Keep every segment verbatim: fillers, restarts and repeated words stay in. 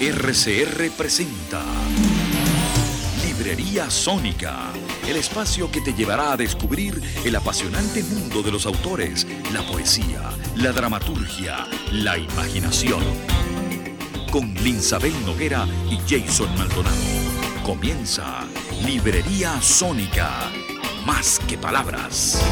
R C R presenta Librería Sónica, el espacio que te llevará a descubrir el apasionante mundo de los autores, la poesía, la dramaturgia, la imaginación. Con Linsabel Noguera y Jason Maldonado. Comienza Librería Sónica, más que palabras.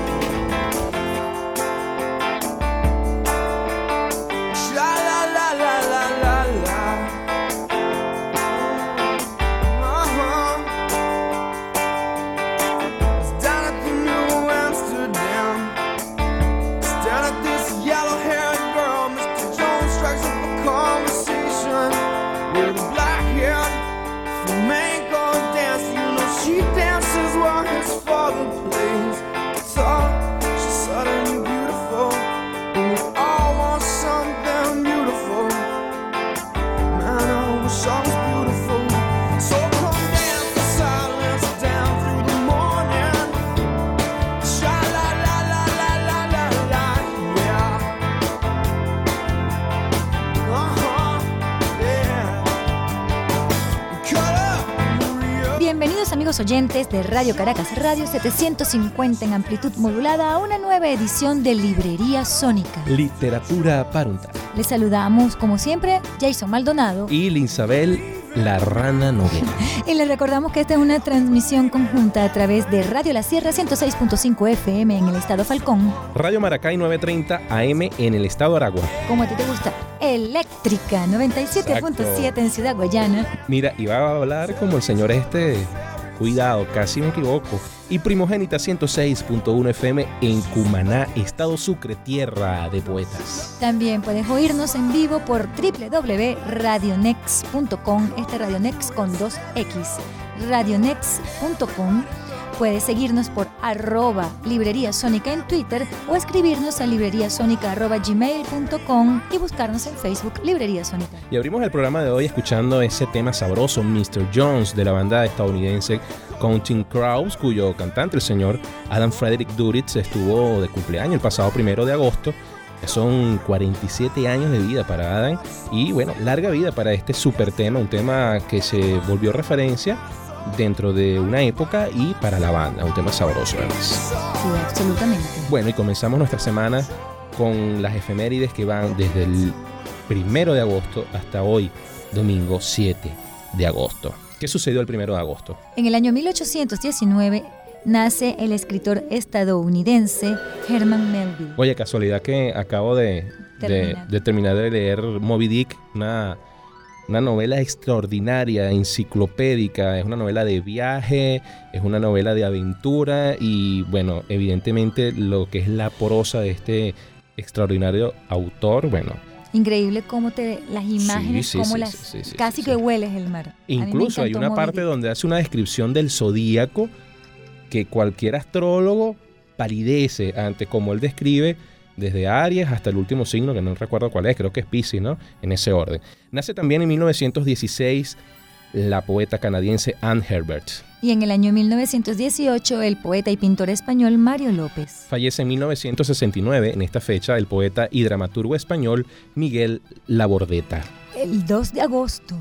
Amigos oyentes de Radio Caracas Radio setecientos cincuenta en amplitud modulada a una nueva edición de Librería Sónica. Literatura para untar. Les saludamos como siempre Jason Maldonado y Linsabel La Rana Noguera. Y les recordamos que esta es una transmisión conjunta a través de Radio La Sierra ciento seis punto cinco F M en el estado Falcón, Radio Maracay novecientos treinta A M en el estado Aragua. Como a ti te gusta, Eléctrica noventa y siete punto siete en Ciudad Guayana. Mira, iba a hablar como el señor este, cuidado, casi me equivoco. Y Primogénita ciento seis punto uno F M en Cumaná, estado Sucre, tierra de poetas. También puedes oírnos en vivo por doble u doble u doble u punto radionex punto com, este Radionex con dos X, radionex punto com. Puedes seguirnos por arroba Librería Sónica en Twitter o escribirnos a libreriasónica arroba gmail punto com y buscarnos en Facebook Librería Sónica. Y abrimos el programa de hoy escuchando ese tema sabroso, mister Jones, de la banda estadounidense Counting Crows, cuyo cantante, el señor Adam Frederick Duritz, estuvo de cumpleaños el pasado primero de agosto. Son cuarenta y siete años de vida para Adam y, bueno, larga vida para este super tema, un tema que se volvió referencia dentro de una época y para la banda, un tema sabroso además. Sí, absolutamente. Bueno, y comenzamos nuestra semana con las efemérides que van desde el primero de agosto hasta hoy, domingo siete de agosto. ¿Qué sucedió el primero de agosto? En el año mil ochocientos diecinueve nace el escritor estadounidense Herman Melville. Oye, casualidad que acabo de, de, de terminar de leer Moby Dick, una... Una novela extraordinaria, enciclopédica, es una novela de viaje, es una novela de aventura y, bueno, evidentemente lo que es la prosa de este extraordinario autor, bueno. Increíble cómo te las imágenes, sí, sí, cómo sí, las sí, sí, casi sí, que sí. hueles el mar. Incluso hay una parte donde hace una descripción del zodíaco que cualquier astrólogo palidece ante cómo él describe desde Aries hasta el último signo, que no recuerdo cuál es, creo que es Piscis, ¿no? En ese orden. Nace también en mil novecientos dieciséis la poeta canadiense Anne Herbert. Y en el año mil novecientos dieciocho el poeta y pintor español Mario López. Fallece en mil novecientos sesenta y nueve, en esta fecha, el poeta y dramaturgo español Miguel Labordeta. El dos de agosto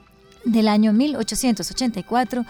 del año mil ochocientos ochenta y cuatro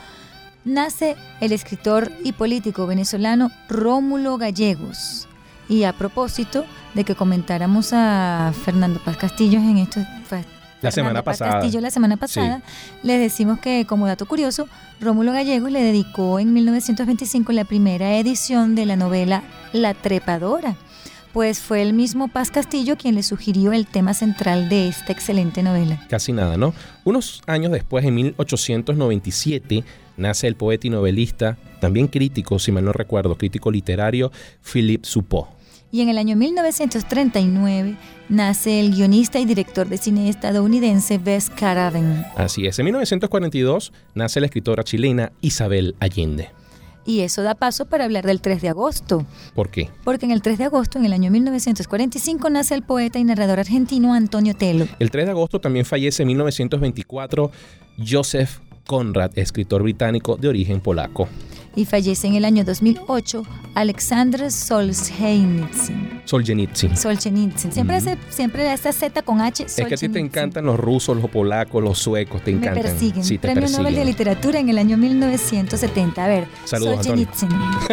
nace el escritor y político venezolano Rómulo Gallegos. Y a propósito de que comentáramos a Fernando Paz Castillo en esto, la semana Paz pasada. Castillo la semana pasada, sí. Les decimos que, como dato curioso, Rómulo Gallegos le dedicó en mil novecientos veinticinco la primera edición de la novela La Trepadora, pues fue el mismo Paz Castillo quien le sugirió el tema central de esta excelente novela. Casi nada, ¿no? Unos años después, en mil ochocientos noventa y siete, nace el poeta y novelista, también crítico, si mal no recuerdo, crítico literario, Philippe Soupault. Y en el año mil novecientos treinta y nueve nace el guionista y director de cine estadounidense Wes Craven. Así es, en mil novecientos cuarenta y dos nace la escritora chilena Isabel Allende. Y eso da paso para hablar del tres de agosto. ¿Por qué? Porque en el tres de agosto, en el año mil novecientos cuarenta y cinco, nace el poeta y narrador argentino Antonio Telo. El tres de agosto también fallece en mil novecientos veinticuatro Joseph Conrad, escritor británico de origen polaco. Y fallece en el año dos mil ocho Alexander Solzhenitsyn. Solzhenitsyn. Solzhenitsyn. Siempre, Ujú. hace, siempre esa Z con H. Es que a ti te Solzhenitsyn. encantan los rusos, los polacos, los suecos, te Me encantan. persiguen. Sí, te Premio persiguen. Nobel de Literatura en el año mil novecientos setenta. A ver, Saludos, Antonio. Solzhenitsyn.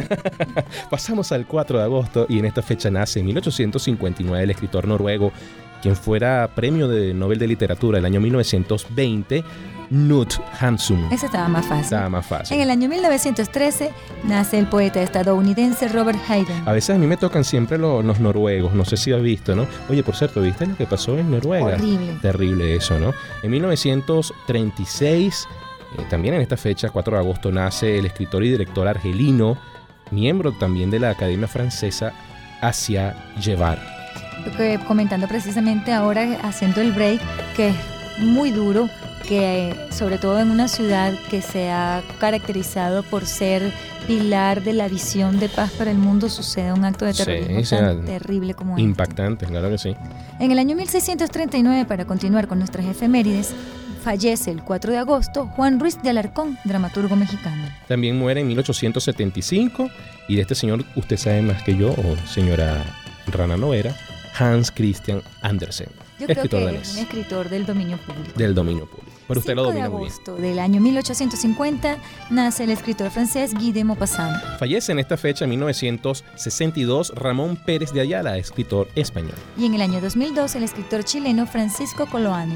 Pasamos al cuatro de agosto y en esta fecha nace en mil ochocientos cincuenta y nueve el escritor noruego, quien fuera premio de Nobel de Literatura el año mil novecientos veinte, Knut Hamsun. Ese estaba más fácil. Estaba más fácil. En el año mil novecientos trece nace el poeta estadounidense Robert Hayden. A veces a mí me tocan siempre lo- los noruegos, no sé si has visto, ¿no? Oye, por cierto, ¿viste lo que pasó en Noruega? Horrible. Terrible eso, ¿no? En mil novecientos treinta y seis, eh, también en esta fecha, cuatro de agosto, nace el escritor y director argelino, miembro también de la Academia Francesa, Asia Llevar. Que comentando precisamente ahora, haciendo el break, que es muy duro, que eh, sobre todo en una ciudad que se ha caracterizado por ser pilar de la visión de paz para el mundo, sucede un acto de Sí, terrorismo o sea, tan terrible como este. Impactante, claro que sí. En el año mil seiscientos treinta y nueve, para continuar con nuestras efemérides, fallece el cuatro de agosto Juan Ruiz de Alarcón, dramaturgo mexicano. También muere en mil ochocientos setenta y cinco, y de este señor usted sabe más que yo, o señora Rana Noera, Hans Christian Andersen, Yo creo escritor que danés, es un escritor del dominio público. del dominio público. Pero usted lo cinco de domina muy bien. agosto del año mil ochocientos cincuenta nace el escritor francés Guy de Maupassant. Fallece en esta fecha, en mil novecientos sesenta y dos, Ramón Pérez de Ayala, escritor español. Y en el año dos mil dos el escritor chileno Francisco Coloane.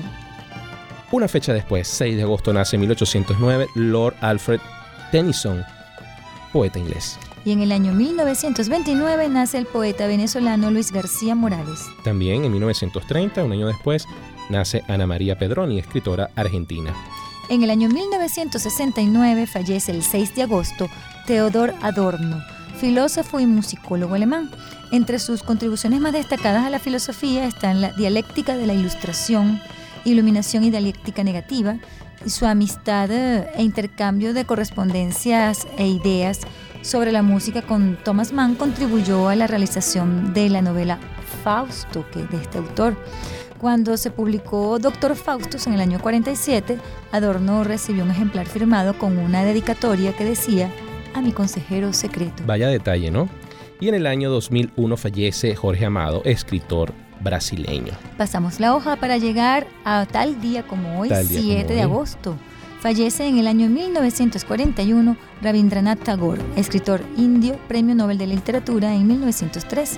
Una fecha después, seis de agosto, nace en mil ochocientos nueve Lord Alfred Tennyson, poeta inglés. Y en el año mil novecientos veintinueve nace el poeta venezolano Luis García Morales. También en mil novecientos treinta, un año después, nace Ana María Pedroni, escritora argentina. En el año mil novecientos sesenta y nueve fallece el seis de agosto Theodor Adorno, filósofo y musicólogo alemán. Entre sus contribuciones más destacadas a la filosofía están la dialéctica de la ilustración, iluminación y dialéctica negativa, y su amistad eh, e intercambio de correspondencias e ideas sobre la música con Thomas Mann contribuyó a la realización de la novela Fausto, que de este autor. Cuando se publicó Doctor Faustus en el año cuarenta y siete, Adorno recibió un ejemplar firmado con una dedicatoria que decía: a mi consejero secreto. Vaya detalle, ¿no? Y en el año dos mil uno fallece Jorge Amado, escritor brasileño. Pasamos la hoja para llegar a tal día como hoy, Tal día como siete de hoy. agosto. Fallece en el año mil novecientos cuarenta y uno Rabindranath Tagore, escritor indio, Premio Nobel de Literatura en mil novecientos trece.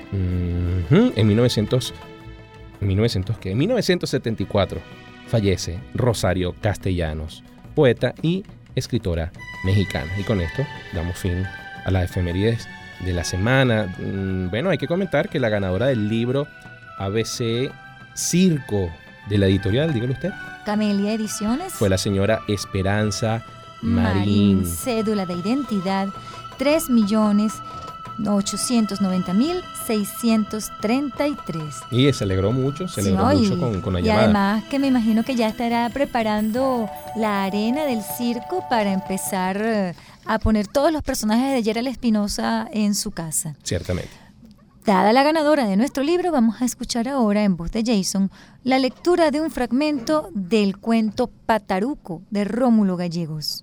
Ujú. En mil novecientos, mil novecientos ¿qué? En mil novecientos setenta y cuatro fallece Rosario Castellanos, poeta y escritora mexicana. Y con esto damos fin a las efemérides de la semana. Mm, Bueno, hay que comentar que la ganadora del libro A B C Circo de la editorial, dígalo usted, Camelia Ediciones. fue la señora Esperanza Marín. Cédula de identidad tres millones ochocientos noventa mil seiscientos treinta y tres. Y se alegró mucho, se Sí, alegró ¿no? mucho Y- con, con la y llamada. además que me imagino que ya estará preparando la arena del circo para empezar eh, a poner todos los personajes de Gerald Espinosa en su casa. Ciertamente. Dada la ganadora de nuestro libro, vamos a escuchar ahora en voz de Jason la lectura de un fragmento del cuento Pataruco de Rómulo Gallegos.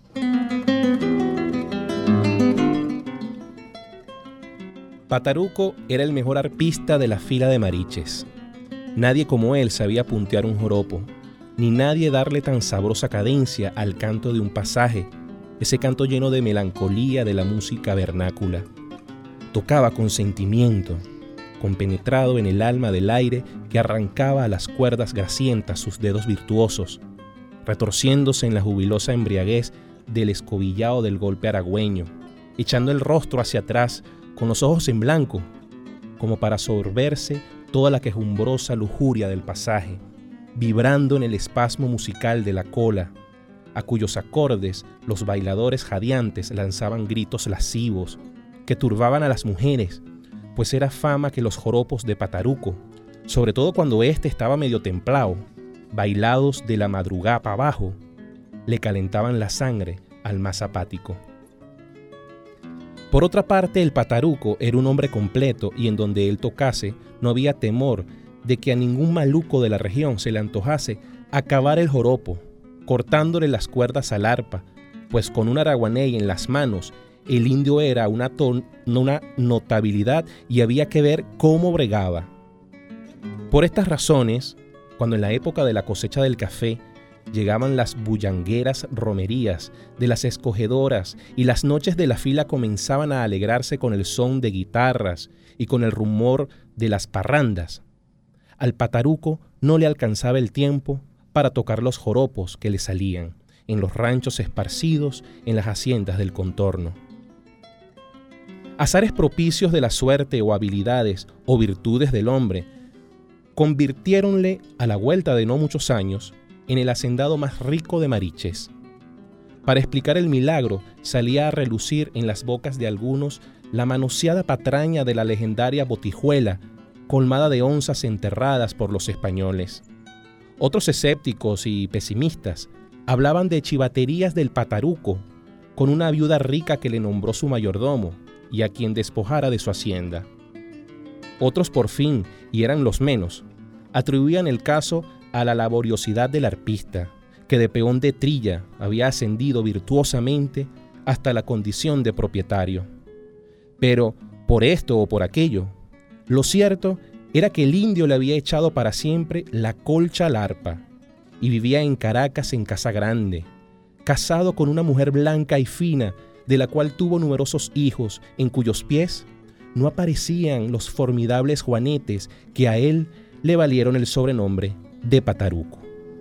Pataruco era el mejor arpista de la fila de mariches. Nadie como él sabía puntear un joropo, ni nadie darle tan sabrosa cadencia al canto de un pasaje, ese canto lleno de melancolía de la música vernácula. Tocaba con sentimiento, compenetrado en el alma del aire que arrancaba a las cuerdas grasientas sus dedos virtuosos, retorciéndose en la jubilosa embriaguez del escobillado del golpe aragüeño, echando el rostro hacia atrás con los ojos en blanco, como para sorberse toda la quejumbrosa lujuria del pasaje, vibrando en el espasmo musical de la cola, a cuyos acordes los bailadores jadeantes lanzaban gritos lascivos que turbaban a las mujeres, pues era fama que los joropos de Pataruco, sobre todo cuando éste estaba medio templado, bailados de la madrugada para abajo, le calentaban la sangre al más apático. Por otra parte, el Pataruco era un hombre completo y en donde él tocase no había temor de que a ningún maluco de la región se le antojase acabar el joropo, cortándole las cuerdas al arpa, pues con un araguaney en las manos, el indio era una, ton- una notabilidad y había que ver cómo bregaba. Por estas razones, cuando en la época de la cosecha del café llegaban las bullangueras romerías de las escogedoras y las noches de la fila comenzaban a alegrarse con el son de guitarras y con el rumor de las parrandas, al pataruco no le alcanzaba el tiempo para tocar los joropos que le salían en los ranchos esparcidos en las haciendas del contorno. Azares propicios de la suerte o habilidades o virtudes del hombre convirtiéronle a la vuelta de no muchos años en el hacendado más rico de Mariches. Para explicar el milagro salía a relucir en las bocas de algunos la manoseada patraña de la legendaria botijuela colmada de onzas enterradas por los españoles. Otros escépticos y pesimistas hablaban de chivaterías del pataruco con una viuda rica que le nombró su mayordomo y a quien despojara de su hacienda. Otros por fin, y eran los menos, atribuían el caso a la laboriosidad del arpista, que de peón de trilla había ascendido virtuosamente hasta la condición de propietario. Pero, por esto o por aquello, lo cierto era que el indio le había echado para siempre la colcha al arpa y vivía en Caracas en casa grande, casado con una mujer blanca y fina, de la cual tuvo numerosos hijos, en cuyos pies no aparecían los formidables juanetes que a él le valieron el sobrenombre de Pataruco.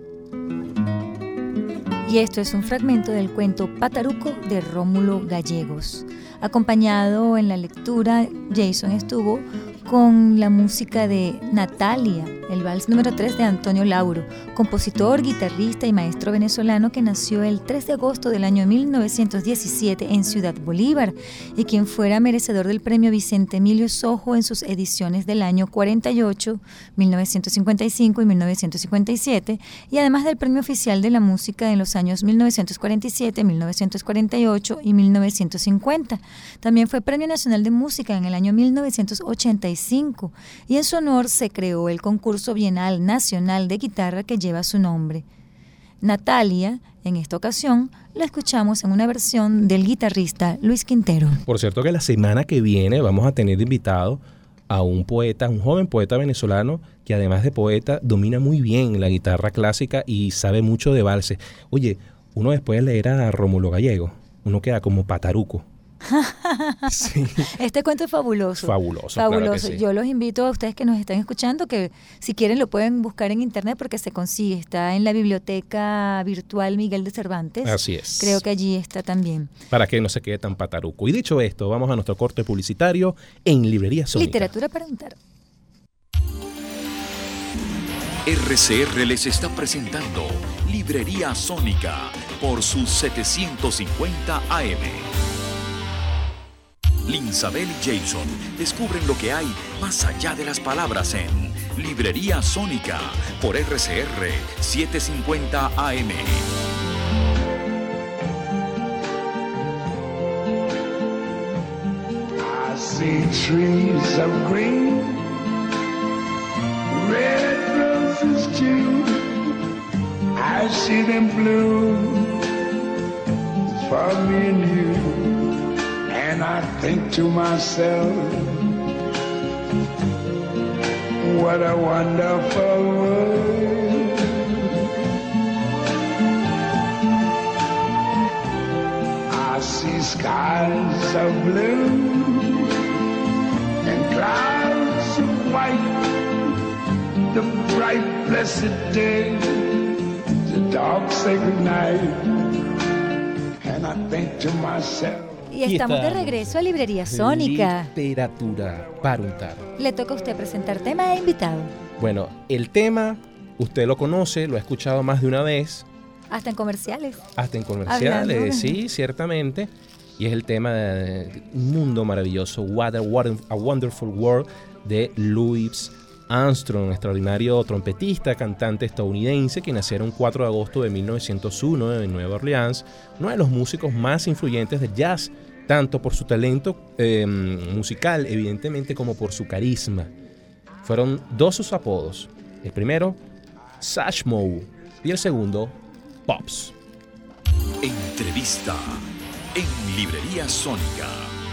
Y esto es un fragmento del cuento Pataruco de Rómulo Gallegos. Acompañado en la lectura, Jason estuvo con la música de Natalia, el vals número tres de Antonio Lauro, compositor, guitarrista y maestro venezolano que nació el tres de agosto del año mil novecientos diecisiete en Ciudad Bolívar y quien fuera merecedor del premio Vicente Emilio Sojo en sus ediciones del año cuarenta y ocho, mil novecientos cincuenta y cinco y mil novecientos cincuenta y siete, y además del premio oficial de la música en los años mil novecientos cuarenta y siete, mil novecientos cuarenta y ocho y mil novecientos cincuenta. También fue Premio Nacional de Música en el año mil novecientos ochenta y cinco y en su honor se creó el concurso bienal nacional de guitarra que lleva su nombre. Natalia, en esta ocasión, la escuchamos en una versión del guitarrista Luis Quintero. Por cierto que la semana que viene vamos a tener de invitado a un poeta, un joven poeta venezolano que además de poeta domina muy bien la guitarra clásica y sabe mucho de valses. Oye, uno después de leer a Rómulo Gallego, uno queda como Pataruco. Sí. Este cuento es fabuloso. Fabuloso. Fabuloso. Claro que sí. Yo los invito a ustedes que nos están escuchando que si quieren lo pueden buscar en internet porque se consigue. Está en la biblioteca virtual Miguel de Cervantes. Así es. Creo que allí está también. Para que no se quede tan pataruco. Y dicho esto, vamos a nuestro corte publicitario en Librería Sónica. Literatura para untar. R C R les está presentando Librería Sónica por sus setecientos cincuenta A M. Linsabel y Jason descubren lo que hay más allá de las palabras en Librería Sónica por R C R setecientos cincuenta A M. I see trees of green, red roses too. I see them bloom for me and you. And I think to myself, what a wonderful world. I see skies of blue and clouds of white, the bright blessed day, the dark sacred night. And I think to myself, Y estamos de regreso a Librería Sónica. Literatura para untar. Le toca a usted presentar tema e invitado. Bueno, el tema, usted lo conoce, lo ha escuchado más de una vez. Hasta en comerciales. Hasta en comerciales, Hablando. sí, ciertamente. Y es el tema de Un Mundo Maravilloso, What a, What a Wonderful World, de Louis Armstrong, extraordinario trompetista, cantante estadounidense que nació el cuatro de agosto de mil novecientos uno en Nueva Orleans, uno de los músicos más influyentes del jazz, tanto por su talento eh, musical, evidentemente, como por su carisma. Fueron dos sus apodos. El primero, Satchmo, y el segundo, Pops. Entre vista en Librería Sónica.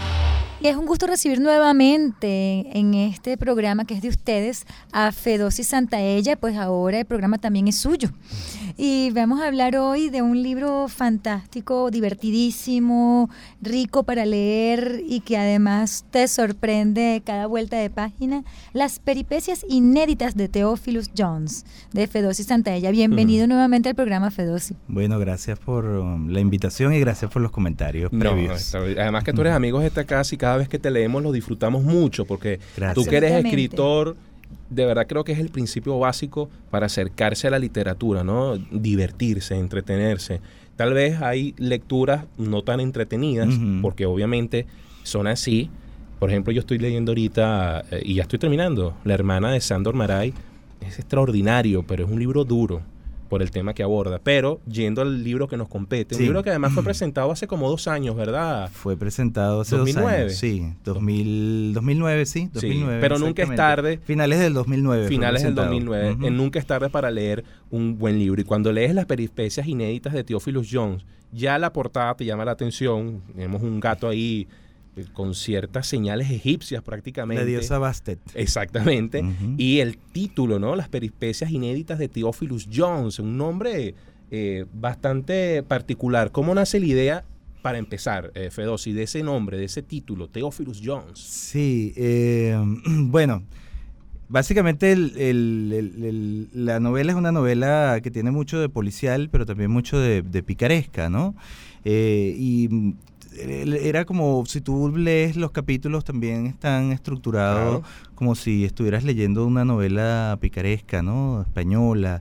Y es un gusto recibir nuevamente en este programa que es de ustedes a Fedosi Santaella, pues ahora el programa también es suyo. Y vamos a hablar hoy de un libro fantástico, divertidísimo, rico para leer y que además te sorprende cada vuelta de página, Las peripecias inéditas de Theophilus Jones, de Fedosi Santaella. Bienvenido uh-huh. nuevamente al programa, Fedosi. Bueno, gracias por um, la invitación y gracias por los comentarios previos. No, además que tú eres amigo de esta casa y cada vez que te leemos lo disfrutamos mucho, porque gracias. Tú que eres escritor, de verdad creo que es el principio básico para acercarse a la literatura, ¿no? Divertirse, entretenerse. Tal vez hay lecturas no tan entretenidas, uh-huh. porque obviamente son así. Por ejemplo, yo estoy leyendo ahorita, eh, y ya estoy terminando, La hermana de Sándor Márai. Es extraordinario, pero es un libro duro por el tema que aborda. Pero yendo al libro que nos compete, sí. un libro que además fue presentado hace como dos años, ¿verdad? Fue presentado hace dos mil nueve. Dos años, sí. dos mil, dos mil nueve, sí. dos mil nueve, sí, pero nunca es tarde. Finales del dos mil nueve. Finales del dos mil nueve. Uh-huh. En nunca es tarde para leer un buen libro. Y cuando lees Las peripecias inéditas de Theophilus Jones, ya la portada te llama la atención. Tenemos un gato ahí con ciertas señales egipcias prácticamente. La diosa Bastet. Exactamente. Uh-huh. Y el título, ¿no? Las peripecias inéditas de Theophilus Jones, un nombre eh, bastante particular. ¿Cómo nace la idea, para empezar, eh, Fedosi, de ese nombre, de ese título, Theophilus Jones? Sí, eh, bueno, básicamente el, el, el, el, la novela es una novela que tiene mucho de policial, pero también mucho de, de picaresca, ¿no? Eh, y era como, si tú lees los capítulos, también están estructurados claro. como si estuvieras leyendo una novela picaresca, ¿no? Española,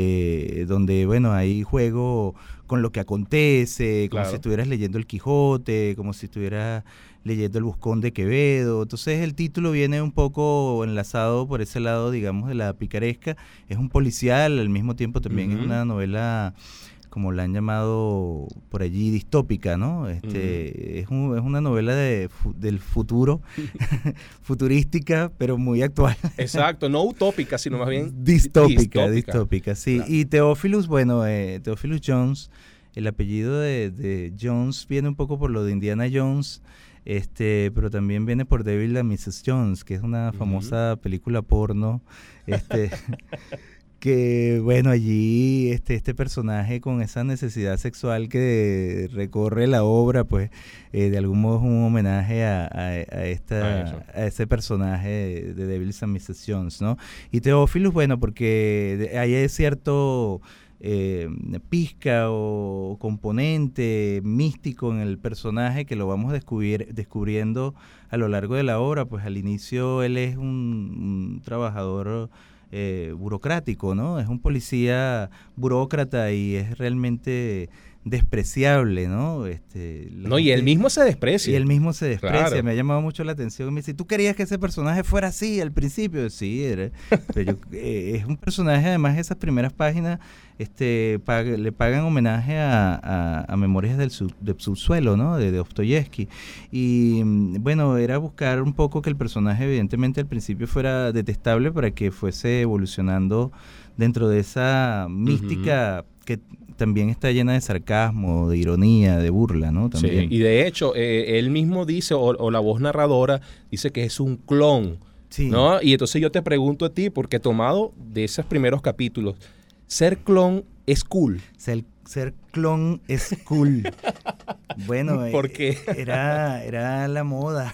eh, donde, bueno, hay juego con lo que acontece, como claro. si estuvieras leyendo El Quijote, como si estuvieras leyendo El Buscón de Quevedo. Entonces el título viene un poco enlazado por ese lado, digamos, de la picaresca. Es un policial, al mismo tiempo también uh-huh. es una novela, como la han llamado por allí, distópica, ¿no? Este, uh-huh. es, un, es una novela de, del futuro, futurística, pero muy actual. Exacto, no utópica, sino más bien distópica. Distópica, distópica sí. Claro. Y Theophilus, bueno, eh, Theophilus Jones, el apellido de, de Jones viene un poco por lo de Indiana Jones, este, pero también viene por Devil and missus Jones, que es una famosa uh-huh. película porno, este... que bueno, allí este, este personaje con esa necesidad sexual que recorre la obra, pues eh, de algún modo es un homenaje a, a, a, esta, a ese personaje de, de Devil and missus Jones, ¿no? Y Theophilus, bueno, porque ahí hay cierto eh, pizca o componente místico en el personaje que lo vamos descubrir, descubriendo a lo largo de la obra. Pues al inicio él es un, un trabajador Eh, burocrático, ¿no? Es un policía burócrata y es realmente despreciable, ¿no? Este, no, gente, y él mismo se desprecia. Y él mismo se desprecia. Claro. Me ha llamado mucho la atención. Me dice, ¿tú querías que ese personaje fuera así al principio? Sí, era, pero yo, eh, es un personaje, además, esas primeras páginas este, pag- le pagan homenaje a, a, a Memorias del, sub- del subsuelo, ¿no? De, de Dostoyevsky. Y bueno, era buscar un poco que el personaje, evidentemente, al principio fuera detestable para que fuese evolucionando dentro de esa mística uh-huh. que también está llena de sarcasmo, de ironía, de burla, ¿no? También. Sí, y de hecho, eh, él mismo dice, o, o la voz narradora, dice que es un clon, sí. ¿no? Y entonces yo te pregunto a ti, porque tomado de esos primeros capítulos, ¿ser clon es cool? Ser, ser clon es cool. Bueno, ¿por qué? Eh, era, era la moda.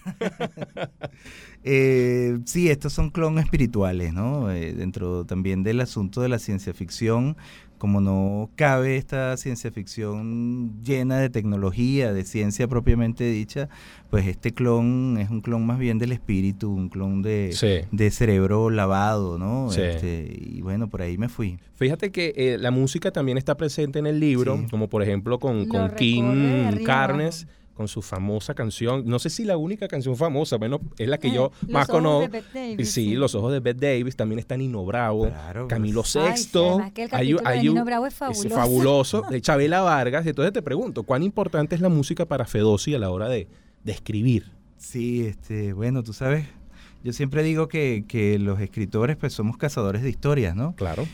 eh, sí, estos son clon espirituales, ¿no? Eh, dentro también del asunto de la ciencia ficción, como no cabe esta ciencia ficción llena de tecnología, de ciencia propiamente dicha, pues este clon es un clon más bien del espíritu, un clon de, sí. de cerebro lavado, ¿no? Sí. Este, y bueno, por ahí me fui. Fíjate que eh, la música también está presente en el libro, sí. como por ejemplo con, con King Carnes, con su famosa canción, no sé si la única canción famosa, bueno, es la que eh, yo más conozco. Sí, sí, Los ojos de Bette Davis, también está Nino Bravo, claro, Camilo Sexto. Ay, que el capítulo hay, hay de Nino un, Bravo es fabuloso. Es fabuloso, de Chabela Vargas. Entonces te pregunto, ¿cuán importante es la música para Fedosi a la hora de, de escribir? Sí, este, bueno, tú sabes, yo siempre digo que, que los escritores pues somos cazadores de historias, ¿no? Claro.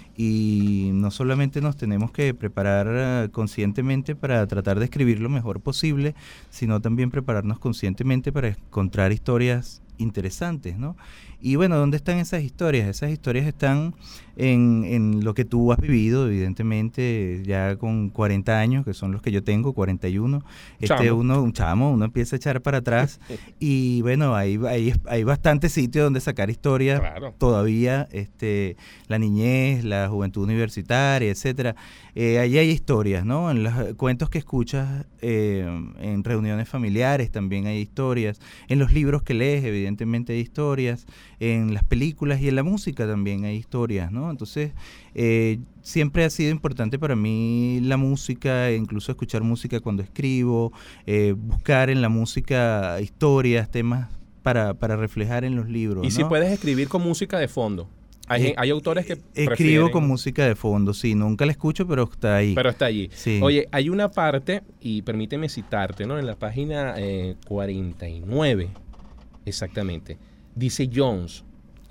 Y no solamente nos tenemos que preparar uh, conscientemente para tratar de escribir lo mejor posible, sino también prepararnos conscientemente para encontrar historias interesantes, ¿no? Y bueno, ¿dónde están esas historias? Esas historias están en, en lo que tú has vivido, evidentemente, ya con cuarenta años, que son los que yo tengo, cuarenta y uno. Este, chamo. uno, un chamo, uno empieza a echar para atrás y bueno, hay, hay, hay bastante sitio donde sacar historias Claro. todavía, este, la niñez, la juventud universitaria, etcétera. Eh, allí hay historias, ¿no? En los cuentos que escuchas, eh, en reuniones familiares también hay historias, en los libros que lees, evidentemente hay historias, en las películas y en la música también hay historias, ¿no? Entonces, eh, siempre ha sido importante para mí la música, incluso escuchar música cuando escribo, eh, buscar en la música historias, temas para, para reflejar en los libros, Y ¿no? si puedes escribir con música de fondo. Hay, Eh, hay autores que Escribo prefieren, con música de fondo, sí, nunca la escucho, pero está ahí. pero está allí. Sí. Oye, hay una parte, y permíteme citarte, ¿no? En la página eh, cuarenta y nueve, exactamente, dice Jones: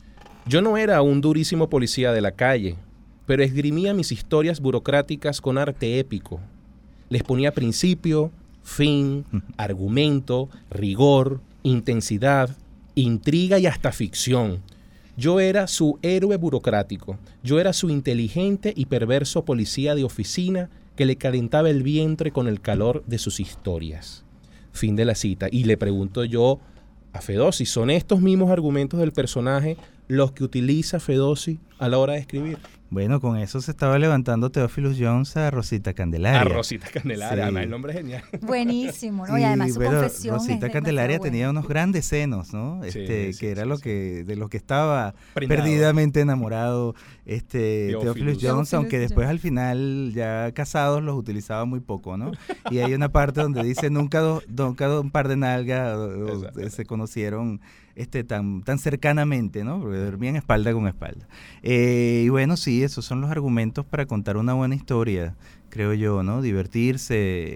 yo no era un durísimo policía de la calle, pero esgrimía mis historias burocráticas con arte épico. Les ponía principio, fin, argumento, rigor, intensidad, intriga y hasta ficción. Yo era su héroe burocrático. Yo era su inteligente y perverso policía de oficina que le calentaba el vientre con el calor de sus historias. Fin de la cita. Y le pregunto yo a Fedossi, ¿son estos mismos argumentos del personaje los que utiliza Fedossi a la hora de escribir? Bueno, con eso se estaba levantando Theophilus Jones a Rosita Candelaria. A Rosita Candelaria, Sí. además el nombre es genial. Buenísimo, ¿no? Y además su bueno, confesión es Rosita demasiado Candelaria buena. tenía unos grandes senos, ¿no? Sí, Este, sí, que era sí, lo sí. que de lo que estaba Prendado. perdidamente enamorado este Theophilus. Theophilus Jones, Theophilus aunque después Jones. al final ya casados los utilizaba muy poco, ¿no? Y hay una parte donde dice nunca dos, nunca dos, un par de nalgas o- o, Exacto. se conocieron este tan tan cercanamente, ¿no? Porque dormían espalda con espalda. Eh, y bueno, sí, esos son los argumentos para contar una buena historia, creo yo, ¿no? Divertirse.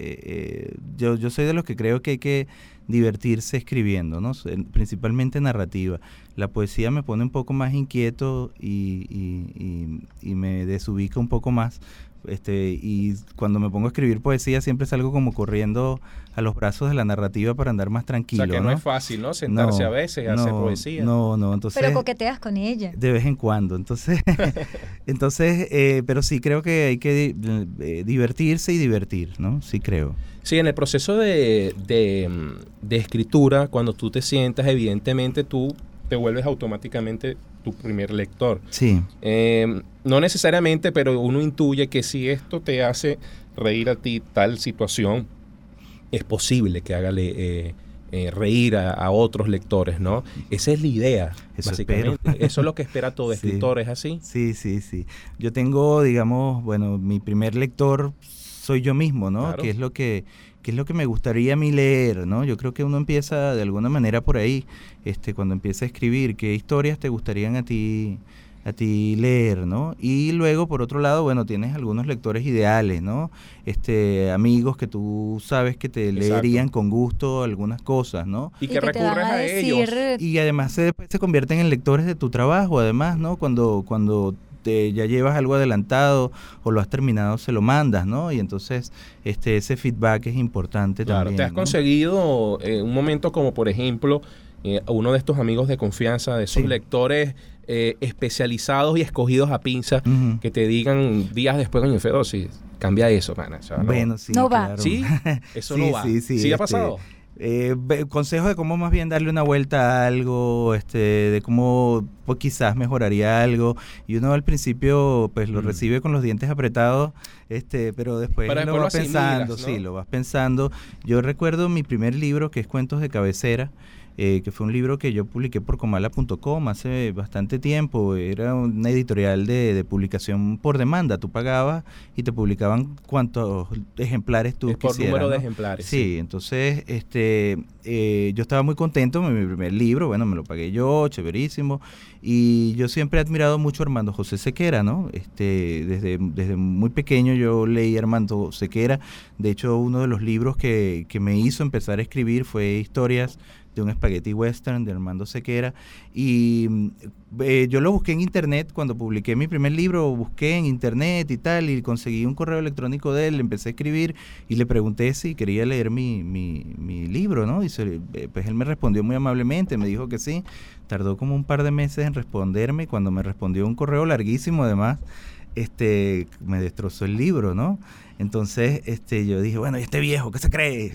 Eh, yo, yo soy de los que creo que hay que divertirse escribiendo, ¿no? Se- Principalmente narrativa. La poesía me pone un poco más inquieto y, y, y, y me desubica un poco más. Este, y cuando me pongo a escribir poesía siempre salgo como corriendo a los brazos de la narrativa para andar más O tranquilo, sea que no, ¿no? es fácil, ¿no? Sentarse No, a veces a hacer no, poesía. No, no, entonces... Pero coqueteas con ella. De vez en cuando, entonces, entonces, eh, pero sí creo que hay que di- eh, divertirse y divertir, ¿no? Sí creo. Sí, en el proceso de, de, mm, de escritura, cuando tú te sientas, evidentemente tú te vuelves automáticamente tu primer lector. Sí, Eh, no necesariamente, pero uno intuye que si esto te hace reír a ti tal situación, es posible que haga le- eh, eh, reír a, a otros lectores, ¿no? Esa es la idea, Eso básicamente. espero. Eso es lo que espera todo Sí. escritor, ¿es así? sí, sí, sí. Yo tengo, digamos, bueno, mi primer lector soy yo mismo, ¿no? Claro. Que es lo que, que es lo que me gustaría a mí leer, ¿no? Yo creo que uno empieza de alguna manera por ahí, este, cuando empieza a escribir, qué historias te gustarían a ti, a ti leer, ¿no? Y luego, por otro lado, bueno, tienes algunos lectores ideales, ¿no? Este, amigos que tú sabes que te Exacto. leerían con gusto algunas cosas, ¿no? Y que, te van recurres a, ellos. Y además se, después se convierten en lectores de tu trabajo, además, ¿no? Cuando, cuando te, ya llevas algo adelantado o lo has terminado, se lo mandas, ¿no? Y entonces este ese feedback es importante Claro, también. te has ¿no? conseguido eh, un momento como, por ejemplo, eh, uno de estos amigos de confianza, de esos Sí. lectores eh, especializados y escogidos a pinza, Ujú. que te digan días después, coño, Fedo, sí, cambia eso, man. O sea, no. Bueno, sí, No va. claro. Sí, eso Sí, no va. sí, sí, ¿Sí ha este, pasado? Eh, ve- consejo de cómo más bien darle una vuelta a algo, este, de cómo pues, quizás mejoraría algo, y uno al principio pues lo Mm. recibe con los dientes apretados, este, pero después Pero lo después lo vas asimilas, pensando, ¿no? sí, lo vas pensando. Yo recuerdo mi primer libro, que es Cuentos de Cabecera, eh, que fue un libro que yo publiqué por comala punto com hace bastante tiempo. Era una editorial de, de publicación por demanda. Tú pagabas y te publicaban cuantos ejemplares tú Es por quisieras, número de ¿no? ejemplares. Sí, entonces este, eh, yo estaba muy contento con mi primer libro. Bueno, me lo pagué yo, chéverísimo. Y yo siempre he admirado mucho a Armando José Sequera, ¿no? Este, desde, desde muy pequeño yo leí a Armando Sequera. De hecho, uno de los libros que, que me hizo empezar a escribir fue Historias de un spaghetti western de Armando Sequera, y eh, yo lo busqué en internet. Cuando publiqué mi primer libro, busqué en internet y tal, y conseguí un correo electrónico de él, le empecé a escribir y le pregunté si quería leer mi, mi, mi libro, ¿no? Y se, pues él me respondió muy amablemente, me dijo que sí. Tardó como un par de meses en responderme, y cuando me respondió un correo larguísimo además, este me destrozó el libro, ¿no? Entonces, este, yo dije, bueno, ¿y este viejo qué se cree?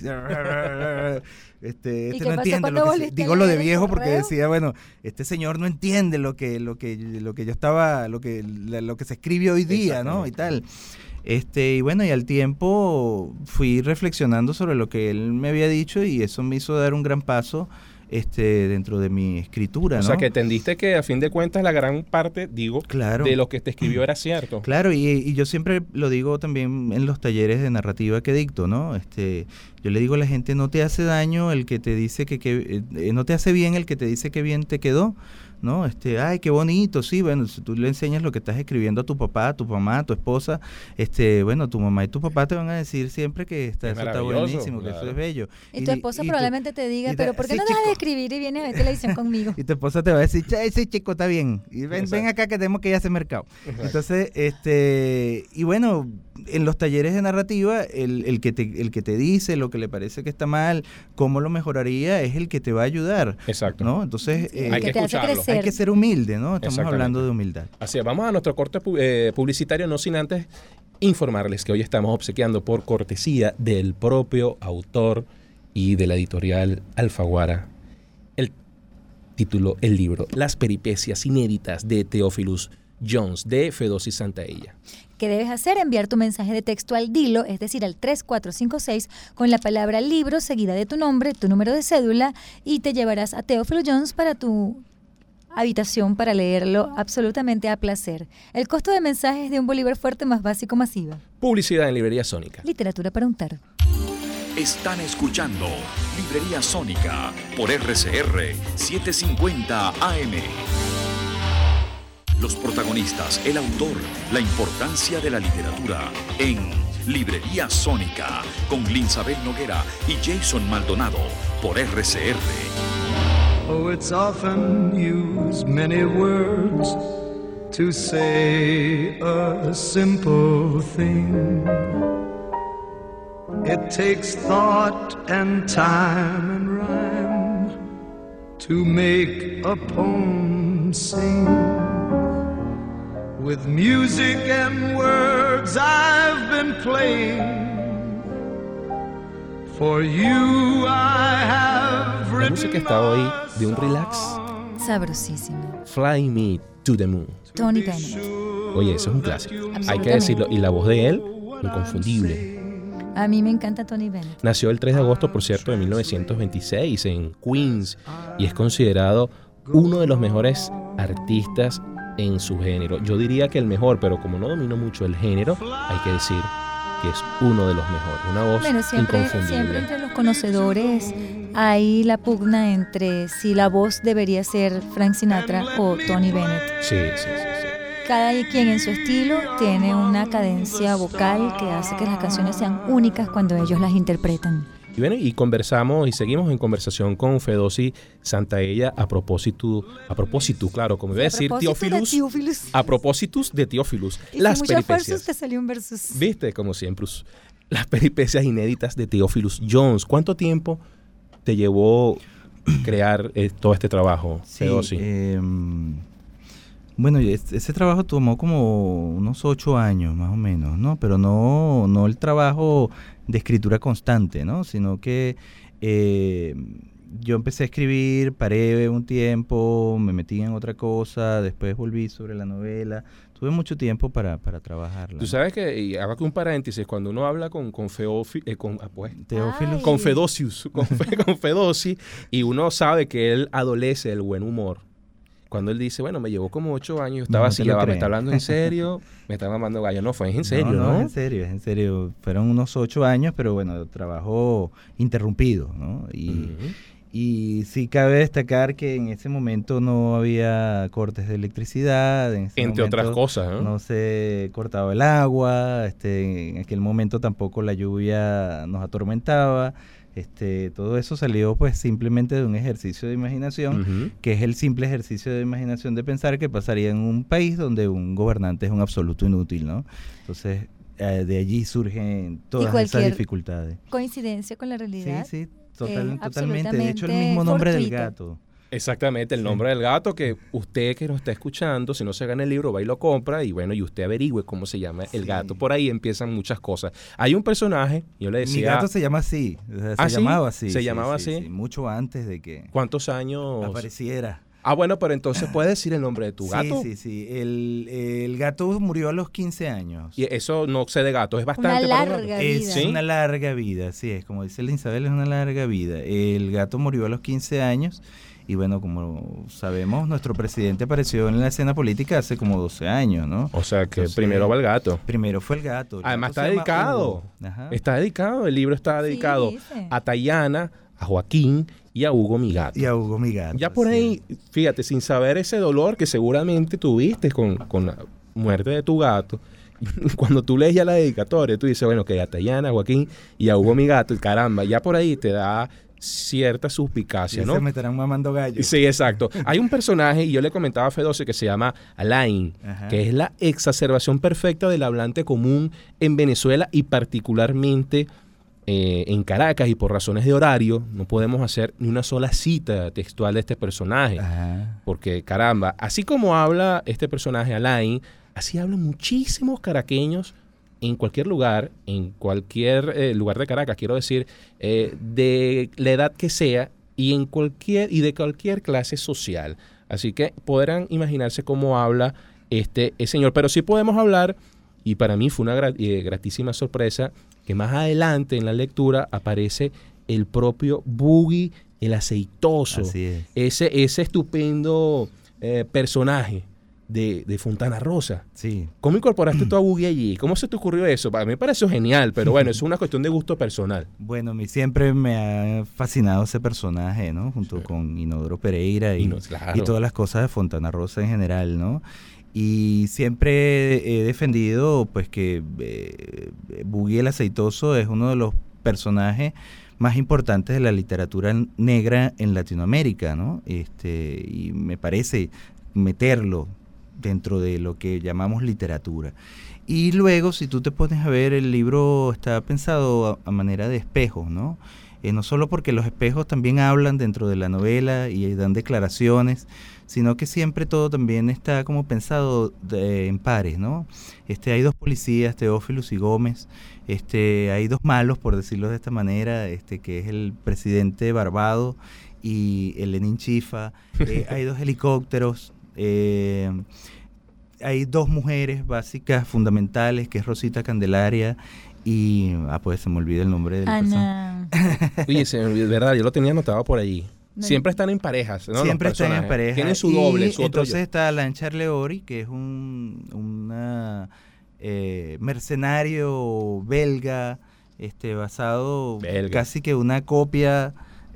Este, este no entiende lo que se, digo lo de viejo porque decía, bueno, este señor no entiende lo que, lo que, lo que yo estaba, lo que, lo que se escribe hoy día, ¿no? Y tal. Este, y bueno, y al tiempo fui reflexionando sobre lo que él me había dicho, y eso me hizo dar un gran paso este dentro de mi escritura, ¿no? O sea, que entendiste que a fin de cuentas la gran parte, digo, claro, de lo que te escribió era cierto. Claro, y, y yo siempre lo digo también en los talleres de narrativa que dicto, ¿no? Este, yo le digo a la gente, no te hace daño el que te dice que, que eh, no te hace bien el que te dice que bien te quedó, ¿no? Este, ay, qué bonito, sí, bueno, si tú le enseñas lo que estás escribiendo a tu papá, a tu mamá, a tu esposa, este, bueno, tu mamá y tu papá te van a decir siempre que está, eso está buenísimo, claro, que eso es bello. Y, y tu esposa y probablemente tu, te diga, pero ¿por qué sí, no dejas de escribir y vienes a ver televisión conmigo? Y tu esposa te va a decir, ese chico está bien, y ven, ven acá que tenemos que ir a hacer mercado. Exacto. Entonces, este, y bueno, en los talleres de narrativa, el, el, que te, el que te dice lo que le parece que está mal, cómo lo mejoraría, es el que te va a ayudar. Exacto. ¿No? Entonces, sí, eh, hay que escucharlo. Hay que ser humilde, ¿no? Estamos hablando de humildad. Así es, vamos a nuestro corte eh, publicitario, no sin antes informarles que hoy estamos obsequiando por cortesía del propio autor y de la editorial Alfaguara el título, el libro Las peripecias inéditas de Theophilus Jones, de Fedosy Santaella. ¿Qué debes hacer? Enviar tu mensaje de texto al Dilo, es decir, al tres cuatro cinco seis, con la palabra libro seguida de tu nombre, tu número de cédula, y te llevarás a Theophilus Jones para tu habitación para leerlo absolutamente a placer. El costo de mensaje es de un bolívar fuerte más básico masiva. Publicidad en Librería Sónica. Literatura para untar. Están escuchando Librería Sónica por R C R setecientos cincuenta A M. Los protagonistas, el autor, la importancia de la literatura en Librería Sónica con Linsabel Noguera y Jason Maldonado por R C R. Oh, it's often used many words to say a simple thing. It takes thought and time and rhyme to make a poem sing. With music and words I've been playing. For you I have written. La música está hoy de un relax sabrosísimo. Fly Me to the Moon. Tony Bennett. Oye, eso es un clásico. Hay que decirlo. Y la voz de él, inconfundible. A mí me encanta Tony Bennett. Nació el tres de agosto, por cierto, de mil novecientos veintiséis en Queens y es considerado uno de los mejores artistas en su género. Yo diría que el mejor, pero como no domino mucho el género, hay que decir que es uno de los mejores. Una voz bueno, siempre, inconfundible. Siempre entre los conocedores hay la pugna entre si la voz debería ser Frank Sinatra o Tony Bennett. Sí, sí, sí, sí. Cada quien en su estilo tiene una cadencia vocal que hace que las canciones sean únicas cuando ellos las interpretan. Y bueno, y conversamos y seguimos en conversación con Fedosy Santaella a propósito, a propósito, claro, como iba a decir Theophilus, a propósito de Theophilus, las peripecias. Te salió un versus. Viste, como siempre, las peripecias inéditas de Theophilus Jones. ¿Cuánto tiempo te llevó crear eh, todo este trabajo, sí, Fedosy? Eh, bueno, ese trabajo tomó como unos ocho años más o menos, ¿no? Pero no, no el trabajo de escritura constante, ¿no? Sino que eh, yo empecé a escribir, paré un tiempo, me metí en otra cosa, después volví sobre la novela. Tuve mucho tiempo para, para trabajarla. Tú sabes que, y hago aquí un paréntesis, cuando uno habla con con Feofi, eh, con, ah, pues, Teófilos, con Fedosius, con, con Fedosy, y uno sabe que él adolece el buen humor. Cuando él dice, bueno, me llevó como ocho años, yo estaba no, así, ya va, me está hablando en serio, me está mamando gallo. No, fue en serio, ¿no? No, no, es en serio, es en serio. Fueron unos ocho años, pero bueno, trabajo interrumpido, ¿no? Y, uh-huh. y sí cabe destacar que en ese momento no había cortes de electricidad. En ese Entre otras cosas, ¿no? No se cortaba el agua, este, en aquel momento tampoco la lluvia nos atormentaba. Este, todo eso salió pues simplemente de un ejercicio de imaginación, Uh-huh. que es el simple ejercicio de imaginación de pensar que pasaría en un país donde un gobernante es un absoluto inútil, ¿no? Entonces, eh, de allí surgen todas esas cualquier dificultades. Coincidencia con la realidad. Sí, sí, total- eh, totalmente. De hecho, el mismo absolutamente nombre del fortuito. gato. Exactamente, el Sí. nombre del gato que usted que nos está escuchando, si no se gana el libro, va y lo compra y bueno, y usted averigüe cómo se llama el Sí. gato. Por ahí empiezan muchas cosas. Hay un personaje, yo le Mi decía, gato se llama así, o sea, se ¿Ah, sí? llamaba así. ¿Se sí, llamaba sí, así? sí, mucho antes de que ¿cuántos años? apareciera. Ah, bueno, pero entonces puedes decir el nombre de tu gato. Sí, sí, sí. El, el gato murió a los quince años. Y eso no sé de gatos, es Una bastante para un gato. larga Es vida. ¿Sí? una larga vida, sí, es como dice la Isabel, es una larga vida. El gato murió a los quince años y bueno, como sabemos, nuestro presidente apareció en la escena política hace como doce años, ¿no? O sea que Entonces, primero va el gato. Primero fue el gato. El Además gato está se llama dedicado. Hugo. Ajá. Está dedicado, el libro está Sí, dedicado dice. a Tayana, a Joaquín y a Hugo mi gato. Y a Hugo mi gato. Ya por sí. ahí, fíjate, sin saber ese dolor que seguramente tuviste con, con la muerte de tu gato, cuando tú lees ya la dedicatoria, tú dices, bueno, que a Tayana, a Joaquín y a Hugo mi gato, y caramba, ya por ahí te da cierta suspicacia, Sí, ¿no? se me estarán mamando gallos. Sí, exacto. Hay un personaje, y yo le comentaba a Fedose, que se llama Alain, Ajá. que es la exacerbación perfecta del hablante común en Venezuela y particularmente eh, en Caracas, y por razones de horario no podemos hacer ni una sola cita textual de este personaje. Ajá. Porque, caramba, así como habla este personaje Alain, así hablan muchísimos caraqueños en cualquier lugar, en cualquier eh, lugar de Caracas, quiero decir, eh, de la edad que sea y en cualquier y de cualquier clase social. Así que podrán imaginarse cómo habla este el señor. Pero sí podemos hablar, y para mí fue una gra- eh, gratísima sorpresa, que más adelante en la lectura aparece el propio Boogie el Aceitoso. Así es. Ese, ese estupendo eh, personaje de, de Fontana Rosa. Sí. ¿Cómo incorporaste tú a Boogie allí? ¿Cómo se te ocurrió eso? Para mí me pareció genial, pero bueno, es una cuestión de gusto personal. Bueno, a mí siempre me ha fascinado ese personaje, ¿no? Junto Sí. con Inodoro Pereira y, Y no, claro. y todas las cosas de Fontana Rosa en general, ¿no? Y siempre he defendido, pues, que eh, Boogie el Aceitoso es uno de los personajes más importantes de la literatura negra en Latinoamérica, ¿no? Este, y me parece meterlo dentro de lo que llamamos literatura. Y luego, si tú te pones a ver, el libro está pensado a, a manera de espejos, ¿no? Eh, no solo porque los espejos también hablan dentro de la novela y dan declaraciones, sino que siempre todo también está como pensado de, en pares, ¿no? Este, hay dos policías, Teófilos y Gómez, este, hay dos malos, por decirlo de esta manera, este, que es el presidente Barbado y el Lenin Chifa, eh, hay dos helicópteros, eh, hay dos mujeres básicas, fundamentales, que es Rosita Candelaria y, ah, pues se me olvida el nombre del personaje. Ana. Oye, se me olvidó, es verdad, yo lo tenía anotado por allí. No, Siempre están en parejas, ¿no? Siempre Los están en personajes. pareja. Tienen su Y doble, su otro entonces yo. está Alain Charleori, que es un una, eh, mercenario belga, este basado Belga. casi que una copia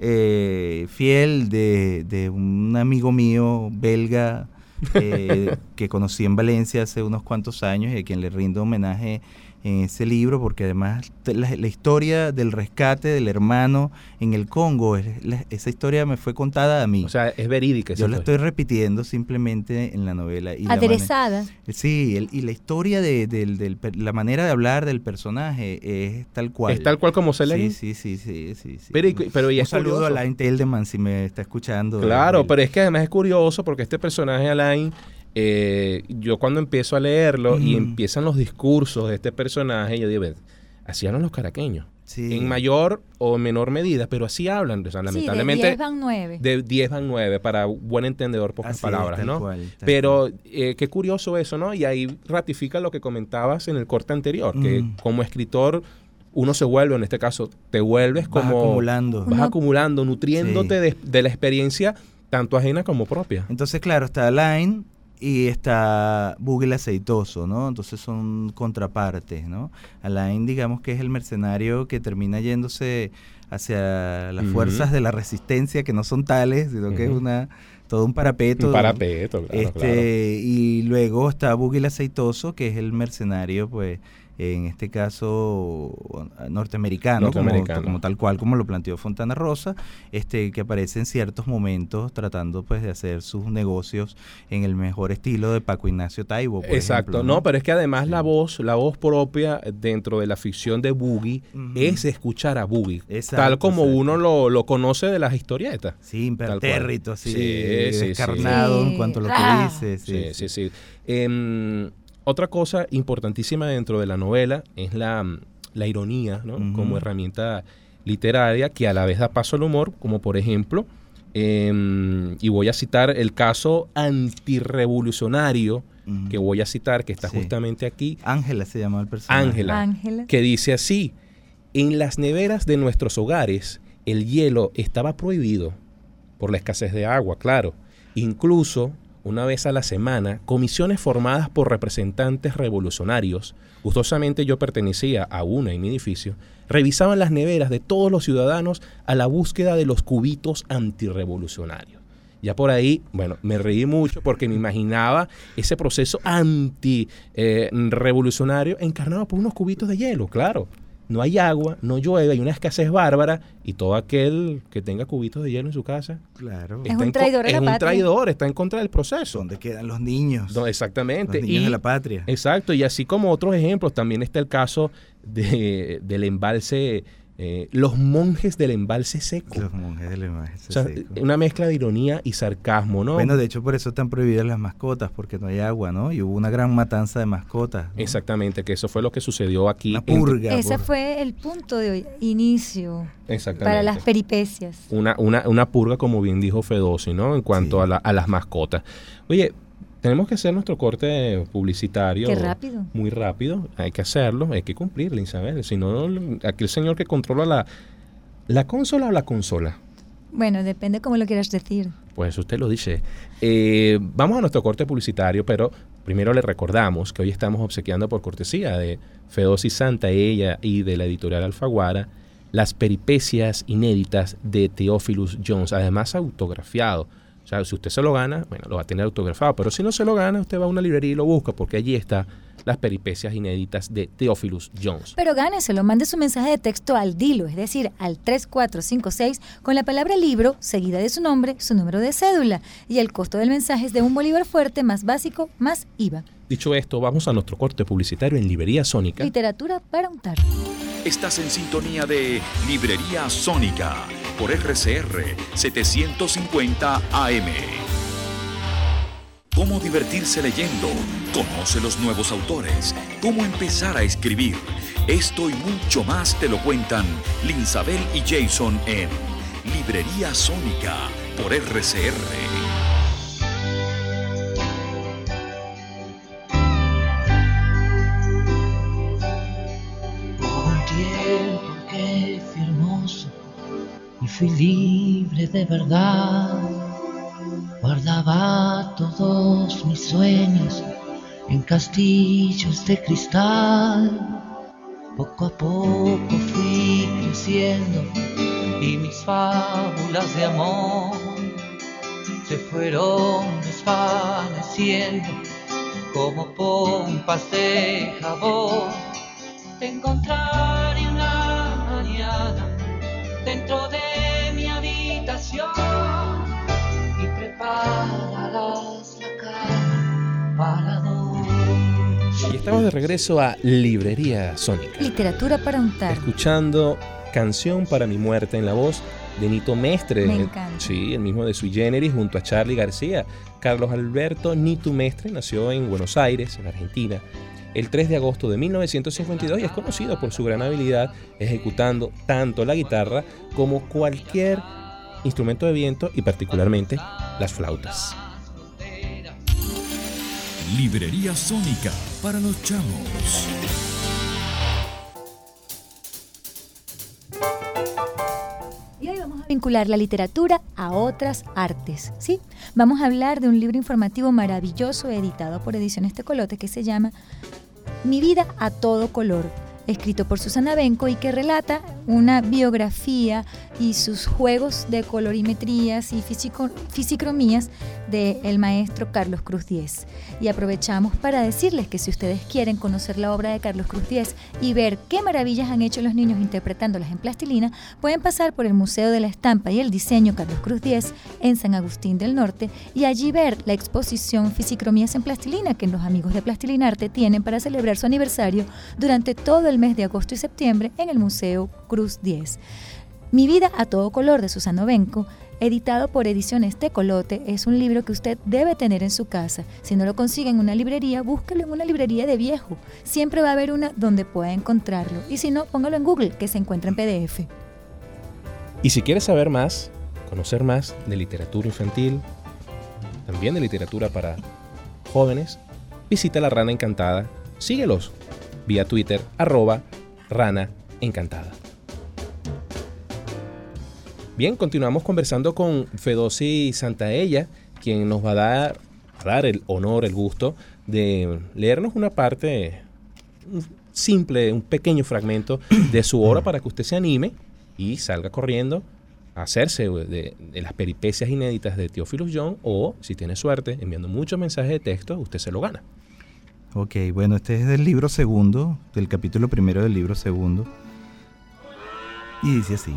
eh, fiel de, de un amigo mío belga eh, que conocí en Valencia hace unos cuantos años y a quien le rindo homenaje en ese libro, porque además te- la, la historia del rescate del hermano en el Congo, es- la- esa historia me fue contada a mí. O sea, es verídica. Yo esa la historia. estoy repitiendo simplemente en la novela. Y la Aderezada. mane- sí, el- y la historia de, del, del per- la manera de hablar del personaje es tal cual. Es tal cual como se lee. Sí, sí, sí, sí, sí, sí. Pero y- pero y Un es saludo curioso. a Alain Teldeman si me está escuchando. Claro, Él- pero es que además es curioso porque este personaje, Alain, eh, yo cuando empiezo a leerlo y Mm. empiezan los discursos de este personaje, yo digo, "Ven, así hablan los caraqueños. sí. En mayor o menor medida, pero así hablan. O sea, Sí, de lamentablemente, diez van nueve. de diez van nueve, para buen entendedor, pocas Así es, palabras, tal ¿no? cual, tal Pero eh, qué curioso eso, ¿no? Y ahí ratifica lo que comentabas en el corte anterior, que Mm. como escritor uno se vuelve, en este caso, te vuelves Vas como... acumulando. Vas Uno- acumulando, nutriéndote Sí. de, de la experiencia tanto ajena como propia. Entonces, claro, está Alain y está Boogie el Aceitoso, ¿no? Entonces son contrapartes, ¿no? Alain, digamos que es el mercenario que termina yéndose hacia las Ujú. fuerzas de la resistencia, que no son tales, sino que es Ujú. una todo un parapeto. Un parapeto, claro, este, claro. Y luego está Boogie el Aceitoso, que es el mercenario, pues, en este caso norteamericano, norteamericano. Como, como tal cual como lo planteó Fontana Rosa, este, que aparece en ciertos momentos tratando pues de hacer sus negocios en el mejor estilo de Paco Ignacio Taibo, por Exacto, ejemplo, ¿no? no, pero es que además la voz, la voz propia dentro de la ficción de Boogie Ujú. es escuchar a Boogie, Exacto, tal como exacto. uno lo, lo conoce de las historietas. Sí, Tal impertérrito, cual. así, Sí, de- sí, sí. descarnado Sí. en cuanto a lo que Ah. dice. Sí, sí, sí. Em, otra cosa importantísima dentro de la novela es la, la ironía, ¿no? Ujú. Como herramienta literaria que a la vez da paso al humor, como por ejemplo, em, y voy a citar el caso antirrevolucionario Ujú. que voy a citar, que está Sí. justamente aquí, Ángela se llama el personaje. Ángela, Ángela. que dice así: en las neveras de nuestros hogares el hielo estaba prohibido por la escasez de agua, claro. Incluso, una vez a la semana, comisiones formadas por representantes revolucionarios, gustosamente yo pertenecía a una en mi edificio, revisaban las neveras de todos los ciudadanos a la búsqueda de los cubitos antirrevolucionarios. Ya por ahí, bueno, me reí mucho porque me imaginaba ese proceso anti-revolucionario encarnado por unos cubitos de hielo, claro. No hay agua, no llueve, hay una escasez bárbara y todo aquel que tenga cubitos de hielo en su casa Claro. Es está un en co- traidor a es la un patria. traidor, está en contra del proceso. ¿Dónde quedan los niños? No, exactamente. Los niños Y- de la patria. Exacto, y así como otros ejemplos, también está el caso de, del embalse, eh, los monjes del embalse seco. Los monjes del embalse O sea, seco. una mezcla de ironía y sarcasmo, ¿no? Bueno, de hecho por eso están prohibidas las mascotas, porque no hay agua, ¿no? Y hubo una gran matanza de mascotas, ¿no? Exactamente, que eso fue lo que sucedió aquí. Una en- purga. Ese por- fue el punto de inicio Exactamente. para las peripecias. Una, una, una purga, como bien dijo Fedosi, ¿no? En cuanto Sí. a, la- a las mascotas. Oye, tenemos que hacer nuestro corte publicitario. Qué rápido. Muy rápido. Hay que hacerlo, hay que cumplir, Isabel. Si no, aquí el señor que controla la, la consola o la consola. Bueno, depende cómo lo quieras decir. Pues usted lo dice. Eh, vamos a nuestro corte publicitario, pero primero le recordamos que hoy estamos obsequiando por cortesía de Fedosi Santaella y de la editorial Alfaguara las peripecias inéditas de Theophilus Jones, además autografiado. O sea, si usted se lo gana, bueno, lo va a tener autografado, pero si no se lo gana, usted va a una librería y lo busca, porque allí está las peripecias inéditas de Theophilus Jones. Pero gáneselo, mande su mensaje de texto al Dilo, es decir, al tres cuatro cinco seis, con la palabra libro, seguida de su nombre, su número de cédula. Y el costo del mensaje es de un bolívar fuerte más básico, más I V A. Dicho esto, vamos a nuestro corte publicitario en Librería Sónica. Literatura para untar. Estás en sintonía de Librería Sónica por R C R setecientos cincuenta A M. Cómo divertirse leyendo, conoce los nuevos autores, cómo empezar a escribir. Esto y mucho más te lo cuentan Linsabel y Jason en Librería Sónica por R C R. Hubo un tiempo que fui hermoso y fui libre de verdad. Guardaba todos mis sueños en castillos de cristal. Poco a poco fui creciendo y mis fábulas de amor se fueron desvaneciendo como pompas de jabón. Te encontraré una mañana dentro de mi habitación y prepararás la cama para dos. Y estamos de regreso a Librería Sónica, Literatura para untar. escuchando Canción para mi muerte en la voz de Nito Mestre. Me El- encanta. Sí, el mismo de Sui Generis junto a Charly García. Carlos Alberto Nito Mestre nació en Buenos Aires, en Argentina, el tres de agosto de mil novecientos cincuenta y dos y es conocido por su gran habilidad ejecutando tanto la guitarra como cualquier instrumento de viento y particularmente las flautas. Librería Sónica para los chavos. Y hoy vamos a vincular la literatura a otras artes, ¿sí? Vamos a hablar de un libro informativo maravilloso editado por Ediciones Tecolote que se llama Mi vida a todo color, escrito por Susana Benco y que relata una biografía y sus juegos de colorimetrías y físico, fisicromías del maestro Carlos Cruz Diez. Y aprovechamos para decirles que si ustedes quieren conocer la obra de Carlos Cruz Diez y ver qué maravillas han hecho los niños interpretándolas en plastilina, pueden pasar por el Museo de la Estampa y el Diseño Carlos Cruz Diez en San Agustín del Norte y allí ver la exposición Fisicromías en Plastilina que los amigos de Plastilinarte tienen para celebrar su aniversario durante todo el mes de agosto y septiembre en el Museo Cruz Diez. Mi vida a todo color de Susana Obenco, editado por Ediciones Tecolote, es un libro que usted debe tener en su casa. Si no lo consigue en una librería, búsquelo en una librería de viejo. Siempre va a haber una donde pueda encontrarlo. Y si no, póngalo en Google, que se encuentra en P D F. Y si quieres saber más, conocer más de literatura infantil, también de literatura para jóvenes, visita La Rana Encantada. Síguelos vía Twitter, arroba Rana Encantada. Bien, continuamos conversando con Fedosi Santaella, quien nos va a dar, a dar el honor, el gusto de leernos una parte un simple, un pequeño fragmento de su obra para que usted se anime y salga corriendo a hacerse de, de las peripecias inéditas de Theophilus Young, o, si tiene suerte, enviando muchos mensajes de texto, usted se lo gana. Ok, bueno, este es del libro segundo, del capítulo primero del libro segundo. Y dice así: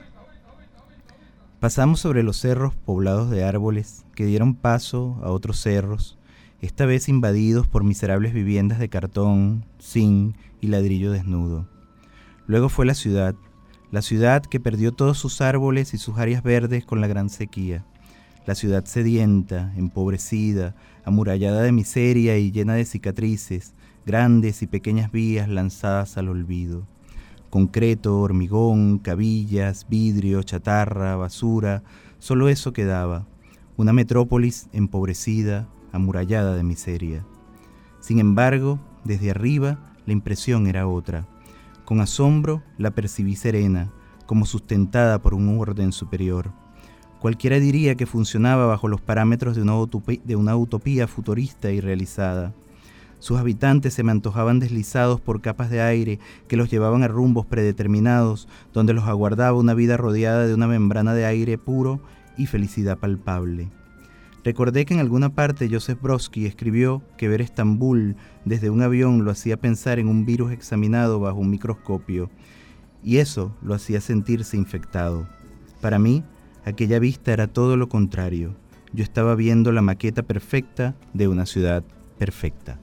pasamos sobre los cerros poblados de árboles que dieron paso a otros cerros, esta vez invadidos por miserables viviendas de cartón, zinc y ladrillo desnudo. Luego fue la ciudad, la ciudad que perdió todos sus árboles y sus áreas verdes con la gran sequía. La ciudad sedienta, empobrecida, amurallada de miseria y llena de cicatrices, grandes y pequeñas vías lanzadas al olvido. Concreto, hormigón, cabillas, vidrio, chatarra, basura, solo eso quedaba. Una metrópolis empobrecida, amurallada de miseria. Sin embargo, desde arriba, la impresión era otra. Con asombro la percibí serena, como sustentada por un orden superior. Cualquiera diría que funcionaba bajo los parámetros de una utopía, de una utopía futurista y realizada. Sus habitantes se me antojaban deslizados por capas de aire que los llevaban a rumbos predeterminados, donde los aguardaba una vida rodeada de una membrana de aire puro y felicidad palpable. Recordé que en alguna parte Joseph Brodsky escribió que ver Estambul desde un avión lo hacía pensar en un virus examinado bajo un microscopio, y eso lo hacía sentirse infectado. Para mí, aquella vista era todo lo contrario. Yo estaba viendo la maqueta perfecta de una ciudad perfecta.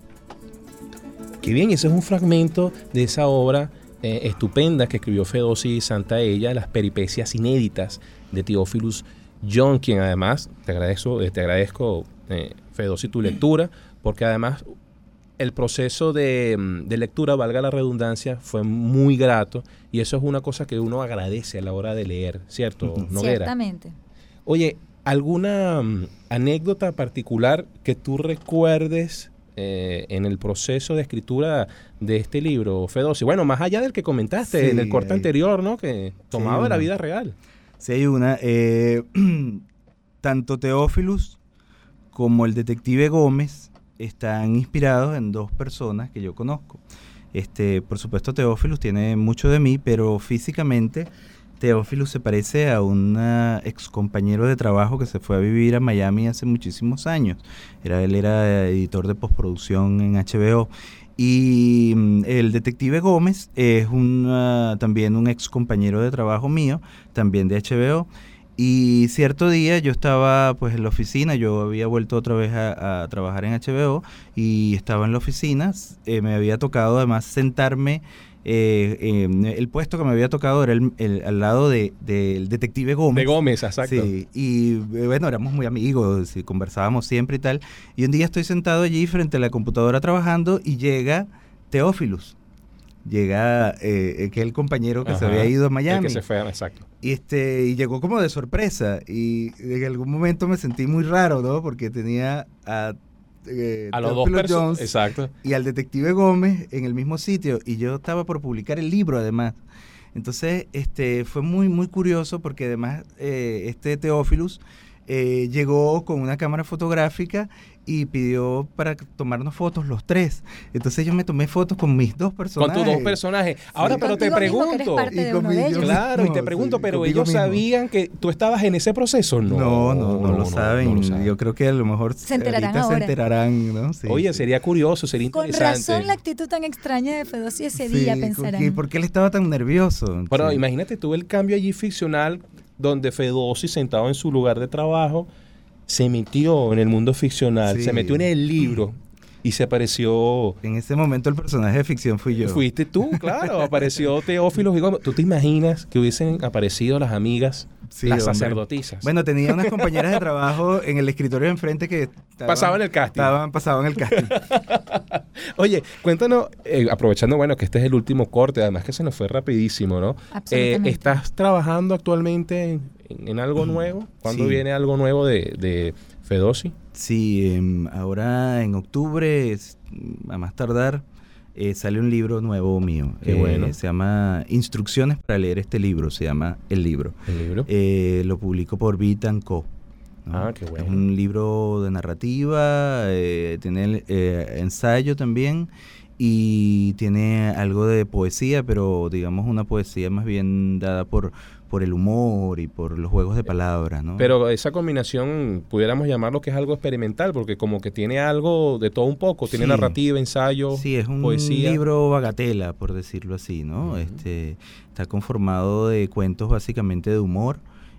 Qué bien, ese es un fragmento de esa obra eh, estupenda que escribió Fedosi Santaella, Las peripecias inéditas de Theophilus Young, quien además, te agradezco, te agradezco eh, Fedosi, tu lectura, porque además el proceso de, de lectura, valga la redundancia, fue muy grato, y eso es una cosa que uno agradece a la hora de leer, ¿cierto, Noguera? Ciertamente. Oye, ¿alguna um, anécdota particular que tú recuerdes Eh, en el proceso de escritura de este libro, Fedosi? Bueno, más allá del que comentaste sí, en el corte hay, anterior, ¿no? Que tomaba sí, de la vida real. Sí, hay una. Eh, tanto Theophilus como el detective Gómez están inspirados en dos personas que yo conozco. Este, por supuesto, Theophilus tiene mucho de mí, pero físicamente Theophilus se parece a un ex compañero de trabajo que se fue a vivir a Miami hace muchísimos años. Era, él era editor de postproducción en H B O. Y el detective Gómez es una, también un ex compañero de trabajo mío, también de H B O. Y cierto día yo estaba pues en la oficina, yo había vuelto otra vez a, a trabajar en H B O y estaba en la oficina. Eh, me había tocado además sentarme. Eh, eh, el puesto que me había tocado era el, el, al lado del de, de detective Gómez. De Gómez, exacto. Sí, y bueno, éramos muy amigos y conversábamos siempre y tal. Y un día estoy sentado allí frente a la computadora trabajando y llega Theophilus. Llega eh, aquel compañero que Ajá, se había ido a Miami. El que se fue, exacto. Y, este, y llegó como de sorpresa. Y en algún momento me sentí muy raro, ¿no? Porque tenía a... Eh, a los dos personas, exacto, y al detective Gómez en el mismo sitio, y yo estaba por publicar el libro además. Entonces este fue muy muy curioso porque además eh, este Theophilus eh, llegó con una cámara fotográfica y pidió para tomarnos fotos los tres. Entonces yo me tomé fotos con mis dos personajes. Con tus dos personajes. Ahora, Sí. pero te Contigo mismo, que eres pregunto. parte de Y con uno mi- de yo ellos. Claro, y te mismo, pregunto, sí, pero contigo ellos mismo. sabían que tú estabas en ese proceso, ¿no? No, no, no, lo saben. no lo saben. Yo creo que a lo mejor Se enterarán ahorita ahora. se enterarán, ¿no? Sí, Oye, sí. sería curioso, sería Con interesante. razón la actitud tan extraña de Fedossi ese Sí, día, ¿por pensarán. qué? ¿Por qué él estaba tan nervioso? Pero Sí. imagínate tú el cambio allí ficcional donde Fedossi, sentado en su lugar de trabajo, se metió en el mundo ficcional, Sí. se metió en el libro y se apareció... En ese momento el personaje de ficción fui yo. Fuiste tú, claro, apareció Teófilo Gigomo. ¿Tú te imaginas que hubiesen aparecido las amigas, Sí, las hombre. sacerdotisas? Bueno, tenía unas compañeras de trabajo en el escritorio de enfrente que estaban, Pasaban el casting. Estaban, pasaban el casting. Oye, cuéntanos, eh, aprovechando, bueno, que este es el último corte, además que se nos fue rapidísimo, ¿no? Absolutamente. Eh, ¿Estás trabajando actualmente en, en- en algo nuevo? ¿Cuándo Sí. viene algo nuevo de, de Fedossi? Sí, em, ahora en octubre, es- a más tardar, eh, sale un libro nuevo mío. Qué Eh, bueno. Se llama Instrucciones para leer este libro, se llama el libro. ¿El libro? Eh, lo publico por Beat and Co. ¿no? Ah, qué bueno. Es un libro de narrativa, eh, tiene eh, ensayo también y tiene algo de poesía, pero digamos una poesía más bien dada por, por el humor y por los juegos de palabras, ¿no? Pero esa combinación, pudiéramos llamarlo que es algo experimental, porque como que tiene algo de todo un poco, tiene Sí. narrativa, ensayo, Sí, es un poesía. libro bagatela, por decirlo así, ¿no? Ujú. Este, está conformado de cuentos básicamente de humor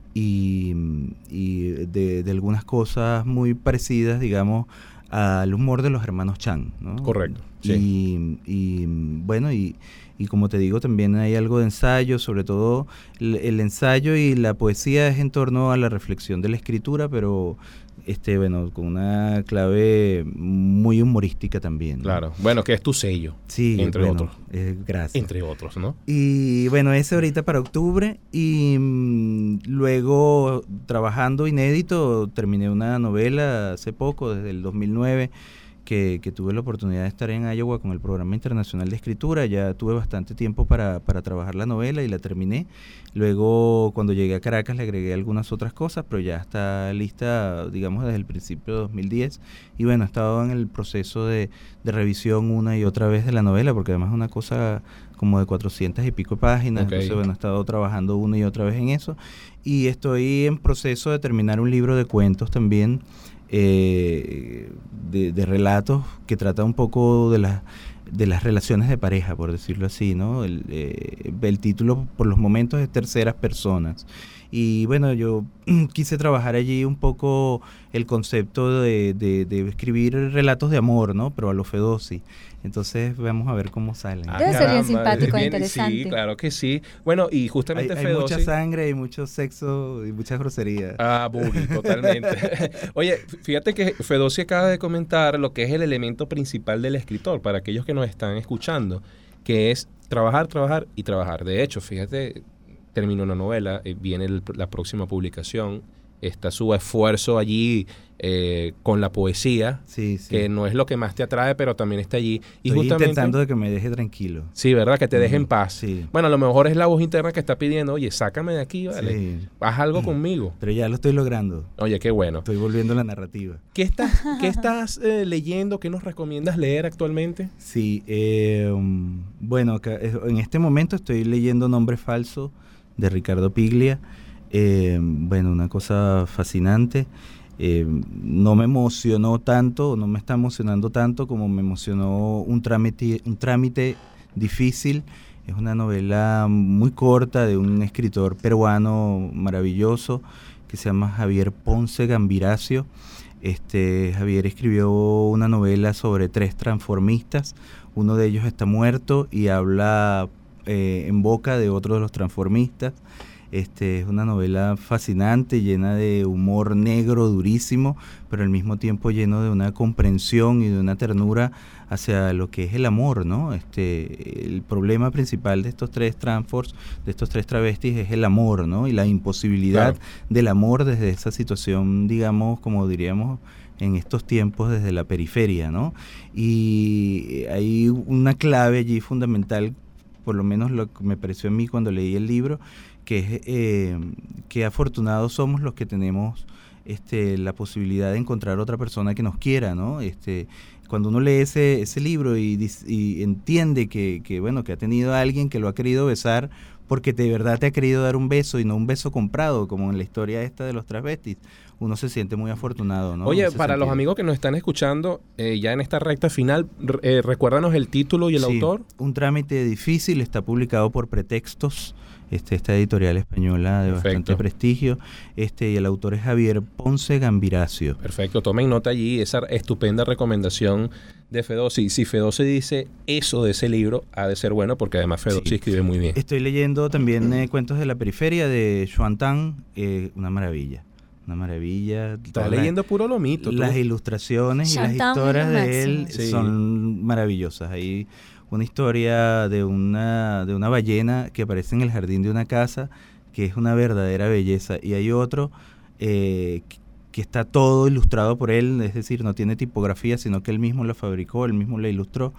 y, y de, de algunas cosas muy parecidas, digamos, al humor de los hermanos Chan, ¿no? Correcto, Y, y, bueno, y, y como te digo, también hay algo de ensayo, sobre todo el, el ensayo y la poesía es en torno a la reflexión de la escritura, pero este bueno con una clave muy humorística también, ¿no? Claro. Bueno, que es tu sello, Sí, entre bueno, otros. eh, gracias. entre otros, ¿no? Y bueno, ese ahorita para octubre y mm, luego trabajando inédito, terminé una novela hace poco, desde el dos mil nueve, que, que tuve la oportunidad de estar en Iowa con el Programa Internacional de Escritura. Ya tuve bastante tiempo para, para trabajar la novela y la terminé. Luego, cuando llegué a Caracas, le agregué algunas otras cosas, pero ya está lista, digamos, desde el principio de dos mil diez. Y bueno, he estado en el proceso de, de revisión una y otra vez de la novela, porque además es una cosa como de cuatrocientas y pico páginas. Ok. Entonces, bueno, he estado trabajando una y otra vez en eso. Y estoy en proceso de terminar un libro de cuentos también, eh, de, de relatos, que trata un poco de las de las relaciones de pareja, por decirlo así, ¿no? El, eh, el título por los momentos es Terceras Personas. Y bueno, yo quise trabajar allí un poco el concepto de, de, de escribir relatos de amor, ¿no? Pero a lo Fedossi. Entonces vamos a ver cómo salen. Ah, Debe ser bien caramba, simpático e bien- interesante. Sí, claro que sí. Bueno, y Hay, justamente hay Fedossi... mucha sangre, hay mucho sexo y mucha grosería. Ah, boogie, totalmente. Oye, fíjate que Fedossi acaba de comentar lo que es el elemento principal del escritor, para aquellos que nos están escuchando, que es trabajar, trabajar y trabajar. De hecho, fíjate, terminó una novela, eh, viene el- la próxima publicación, está su esfuerzo allí eh, con la poesía, Sí, sí. que no es lo que más te atrae, pero también está allí. Y Estoy justamente, intentando de que me deje tranquilo. sí, ¿verdad? Que te deje en Mm, paz. sí. Bueno, a lo mejor es la voz interna que está pidiendo, oye, sácame de aquí, ¿vale? Sí. Haz algo conmigo. Pero ya lo estoy logrando. Oye, qué bueno. Estoy volviendo a la narrativa. ¿Qué estás, qué estás eh, leyendo? ¿Qué nos recomiendas leer actualmente? Sí, eh, um, bueno, acá, eh, en este momento estoy leyendo Nombre Falso de Ricardo Piglia. Eh, bueno, una cosa fascinante. Eh, no me emocionó tanto, no me está emocionando tanto como me emocionó un trámite, un trámite difícil. Es una novela muy corta de un escritor peruano maravilloso que se llama Javier Ponce Gambiracio. Este, Javier escribió una novela sobre tres transformistas. Uno de ellos está muerto y habla eh, en boca de otro de los transformistas. Este, es una novela fascinante, llena de humor negro, durísimo, pero al mismo tiempo lleno de una comprensión y de una ternura hacia lo que es el amor, ¿no? Este, el problema principal de estos tres transfors, de estos tres travestis, es el amor, ¿no? Y la imposibilidad Claro. del amor desde esa situación, digamos, como diríamos en estos tiempos, desde la periferia, ¿no? Y hay una clave allí fundamental, por lo menos lo que me pareció a mí cuando leí el libro, que es eh, que afortunados somos los que tenemos este, la posibilidad de encontrar otra persona que nos quiera, ¿no? Este, cuando uno lee ese, ese libro y, y entiende que, que, bueno, que ha tenido a alguien que lo ha querido besar porque de verdad te ha querido dar un beso y no un beso comprado, como en la historia esta de los travestis, uno se siente muy afortunado, ¿no? Oye, para sentido. Los amigos que nos están escuchando, eh, ya en esta recta final, eh, recuérdanos el título y el sí, autor. Un trámite difícil, está publicado por Pretextos, este, esta editorial española de Perfecto. bastante prestigio, este, y el autor es Javier Ponce Gambiracio. Perfecto, tomen nota allí, esa estupenda recomendación de Fedossi. Si Fedossi dice eso de ese libro, ha de ser bueno, porque además Fedossi Sí. escribe muy bien. Estoy leyendo también eh, Cuentos de la Periferia de Xuan Tan, eh, una maravilla, una maravilla. Estás leyendo puro lomito. tú. Las ilustraciones y las Xuan Tan historias es lo de él máximo. Sí. son maravillosas. Hay una historia de una, de una ballena que aparece en el jardín de una casa, que es una verdadera belleza, y hay otro eh, que está todo ilustrado por él, es decir, no tiene tipografía, sino que él mismo lo fabricó, él mismo lo ilustró,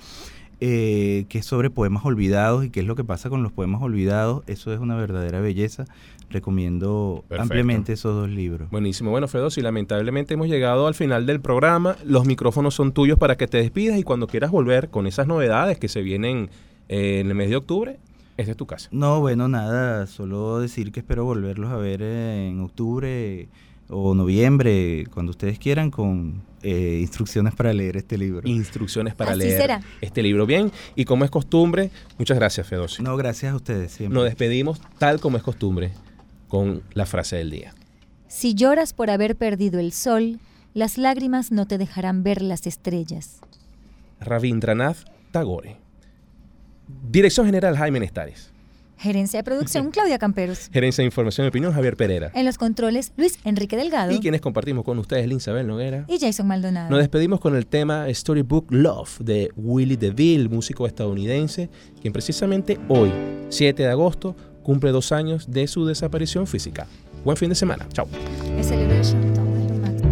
eh, que es sobre poemas olvidados y qué es lo que pasa con los poemas olvidados. Eso es una verdadera belleza. Recomiendo Perfecto. ampliamente esos dos libros. Buenísimo. Bueno, Fedossi, lamentablemente hemos llegado al final del programa. Los micrófonos son tuyos para que te despidas y cuando quieras volver con esas novedades que se vienen eh, en el mes de octubre, esta es tu casa. No, bueno, nada, solo decir que espero volverlos a ver eh, en octubre o noviembre, cuando ustedes quieran, con eh, instrucciones para leer este libro. Instrucciones para Así leer será. este libro. Bien, y como es costumbre, muchas gracias, Fedossi. No, gracias a ustedes siempre. Nos despedimos tal como es costumbre con la frase del día. Si lloras por haber perdido el sol, las lágrimas no te dejarán ver las estrellas. Rabindranath Tagore. Dirección General Jaime Nestares. Gerencia de producción, Claudia Camperos. Gerencia de Información y Opinión, Javier Pereira. En los controles, Luis Enrique Delgado Y quienes compartimos con ustedes, Linsabel Noguera. y Jason Maldonado. Nos despedimos con el tema Storybook Love de Willie DeVille, músico estadounidense, quien precisamente hoy, siete de agosto, cumple dos años de su desaparición física. Buen fin de semana. Chao. A celebration, Tom, es lo máximo.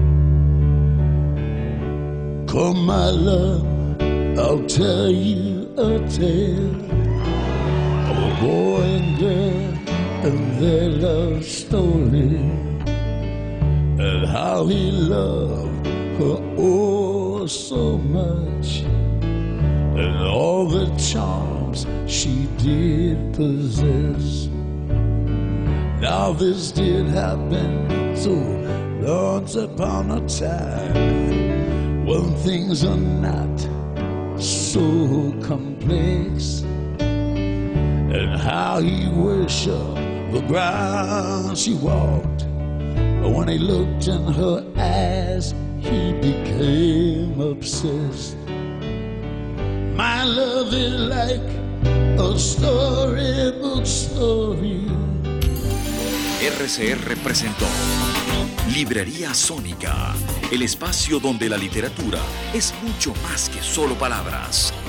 Come, my love, I'll tell you a tale of a boy and girl and their love story, and how he loved her oh so much, and all the charms she did possess. Now this did happen so once upon a time, when things are not so complex, and how he worshiped the ground she walked. When he looked in her eyes, he became obsessed. My love is like a storybook story. R C R presentó Librería Sónica, el espacio donde la literatura es mucho más que solo palabras.